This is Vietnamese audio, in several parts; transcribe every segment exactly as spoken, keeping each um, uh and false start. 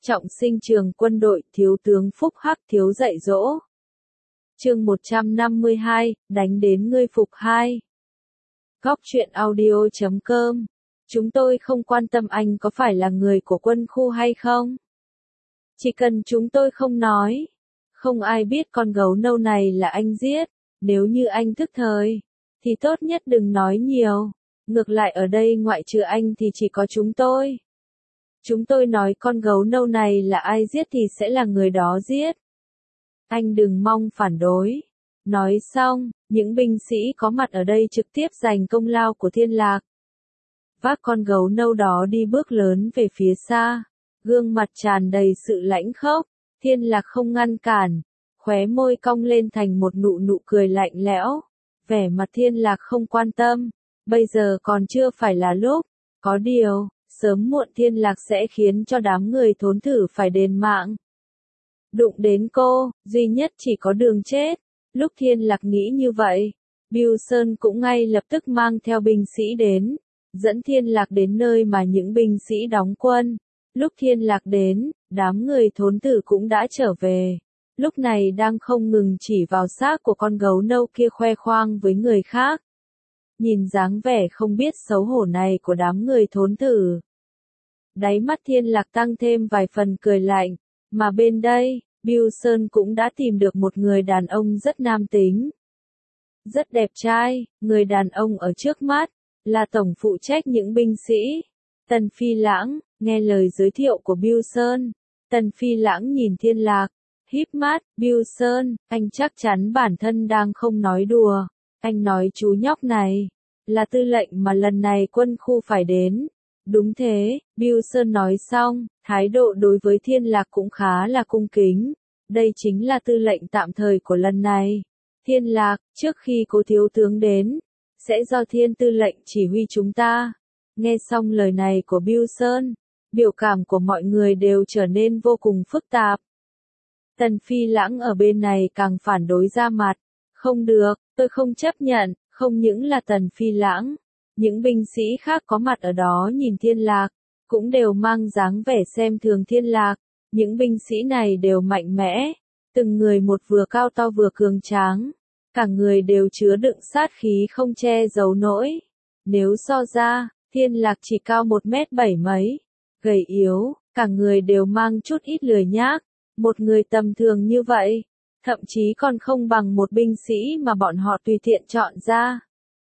Trọng sinh trường quân đội, thiếu tướng Phúc Hắc thiếu dạy dỗ. Chương một trăm năm mươi hai, đánh đến ngươi phục hai. Góc truyện audio chấm com. Chúng tôi không quan tâm anh có phải là người của quân khu hay không. Chỉ cần chúng tôi không nói. Không ai biết con gấu nâu này là anh giết. Nếu như anh thức thời, thì tốt nhất đừng nói nhiều. Ngược lại ở đây ngoại trừ anh thì chỉ có chúng tôi. Chúng tôi nói con gấu nâu này là ai giết thì sẽ là người đó giết. Anh đừng mong phản đối. Nói xong, những binh sĩ có mặt ở đây trực tiếp giành công lao của Thiên Lạc. Vác con gấu nâu đó đi bước lớn về phía xa. Gương mặt tràn đầy sự lãnh khốc. Thiên Lạc không ngăn cản. Khóe môi cong lên thành một nụ nụ cười lạnh lẽo. Vẻ mặt Thiên Lạc không quan tâm. Bây giờ còn chưa phải là lúc. Có điều, sớm muộn Thiên Lạc sẽ khiến cho đám người thốn thử phải đền mạng. Đụng đến cô, duy nhất chỉ có đường chết. Lúc Thiên Lạc nghĩ như vậy, Bưu Sơn cũng ngay lập tức mang theo binh sĩ đến, dẫn Thiên Lạc đến nơi mà những binh sĩ đóng quân. Lúc Thiên Lạc đến, đám người thốn tử cũng đã trở về. Lúc này đang không ngừng chỉ vào xác của con gấu nâu kia khoe khoang với người khác. Nhìn dáng vẻ không biết xấu hổ này của đám người thốn tử. Đáy mắt Thiên Lạc tăng thêm vài phần cười lạnh, mà bên đây, Bưu Sơn cũng đã tìm được một người đàn ông rất nam tính. Rất đẹp trai, người đàn ông ở trước mắt, là tổng phụ trách những binh sĩ. Tần Phi Lãng, nghe lời giới thiệu của Bưu Sơn. Tần Phi Lãng nhìn Thiên Lạc, híp mắt, Bưu Sơn, anh chắc chắn bản thân đang không nói đùa. Anh nói chú nhóc này, là tư lệnh mà lần này quân khu phải đến. Đúng thế, Bưu Sơn nói xong, thái độ đối với Thiên Lạc cũng khá là cung kính. Đây chính là tư lệnh tạm thời của lần này. Thiên Lạc, trước khi cố thiếu tướng đến, sẽ do Thiên tư lệnh chỉ huy chúng ta. Nghe xong lời này của Bưu Sơn, biểu cảm của mọi người đều trở nên vô cùng phức tạp. Tần Phi Lãng ở bên này càng phản đối ra mặt. Không được, tôi không chấp nhận, không những là Tần Phi Lãng. Những binh sĩ khác có mặt ở đó nhìn Thiên Lạc, cũng đều mang dáng vẻ xem thường Thiên Lạc. Những binh sĩ này đều mạnh mẽ, từng người một vừa cao to vừa cường tráng. Cả người đều chứa đựng sát khí không che giấu nổi. Nếu so ra, Thiên Lạc chỉ cao một mét bảy mấy, gầy yếu, cả người đều mang chút ít lười nhác. Một người tầm thường như vậy, thậm chí còn không bằng một binh sĩ mà bọn họ tùy tiện chọn ra.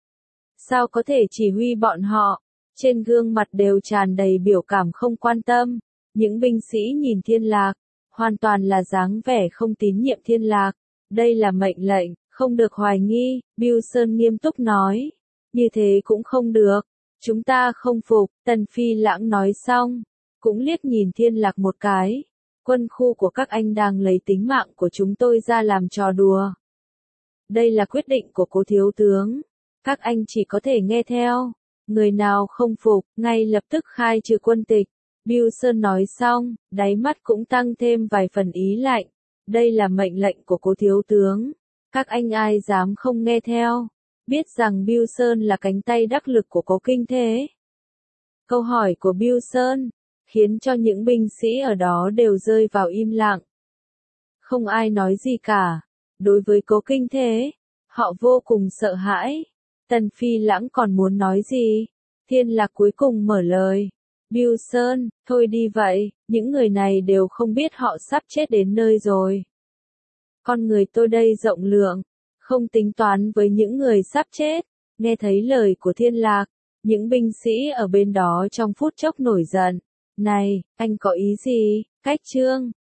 Sao có thể chỉ huy bọn họ? Trên gương mặt đều tràn đầy biểu cảm không quan tâm. Những binh sĩ nhìn Thiên Lạc, hoàn toàn là dáng vẻ không tín nhiệm Thiên Lạc. Đây là mệnh lệnh, không được hoài nghi, Bưu Sơn nghiêm túc nói. Như thế cũng không được, chúng ta không phục, Tần Phi Lãng nói xong, cũng liếc nhìn Thiên Lạc một cái. Quân khu của các anh đang lấy tính mạng của chúng tôi ra làm trò đùa. Đây là quyết định của cố thiếu tướng. Các anh chỉ có thể nghe theo. Người nào không phục, ngay lập tức khai trừ quân tịch. Bưu Sơn nói xong, đáy mắt cũng tăng thêm vài phần ý lạnh. Đây là mệnh lệnh của cố thiếu tướng. Các anh ai dám không nghe theo. Biết rằng Bưu Sơn là cánh tay đắc lực của cố kinh thế. Câu hỏi của Bưu Sơn khiến cho những binh sĩ ở đó đều rơi vào im lặng. Không ai nói gì cả. Đối với cố kinh thế, họ vô cùng sợ hãi. Tần Phi Lãng còn muốn nói gì? Thiên Lạc cuối cùng mở lời. Bưu Sơn, thôi đi vậy, những người này đều không biết họ sắp chết đến nơi rồi. Con người tôi đây rộng lượng, không tính toán với những người sắp chết. Nghe thấy lời của Thiên Lạc, những binh sĩ ở bên đó trong phút chốc nổi giận. Này, anh có ý gì? Cách trương,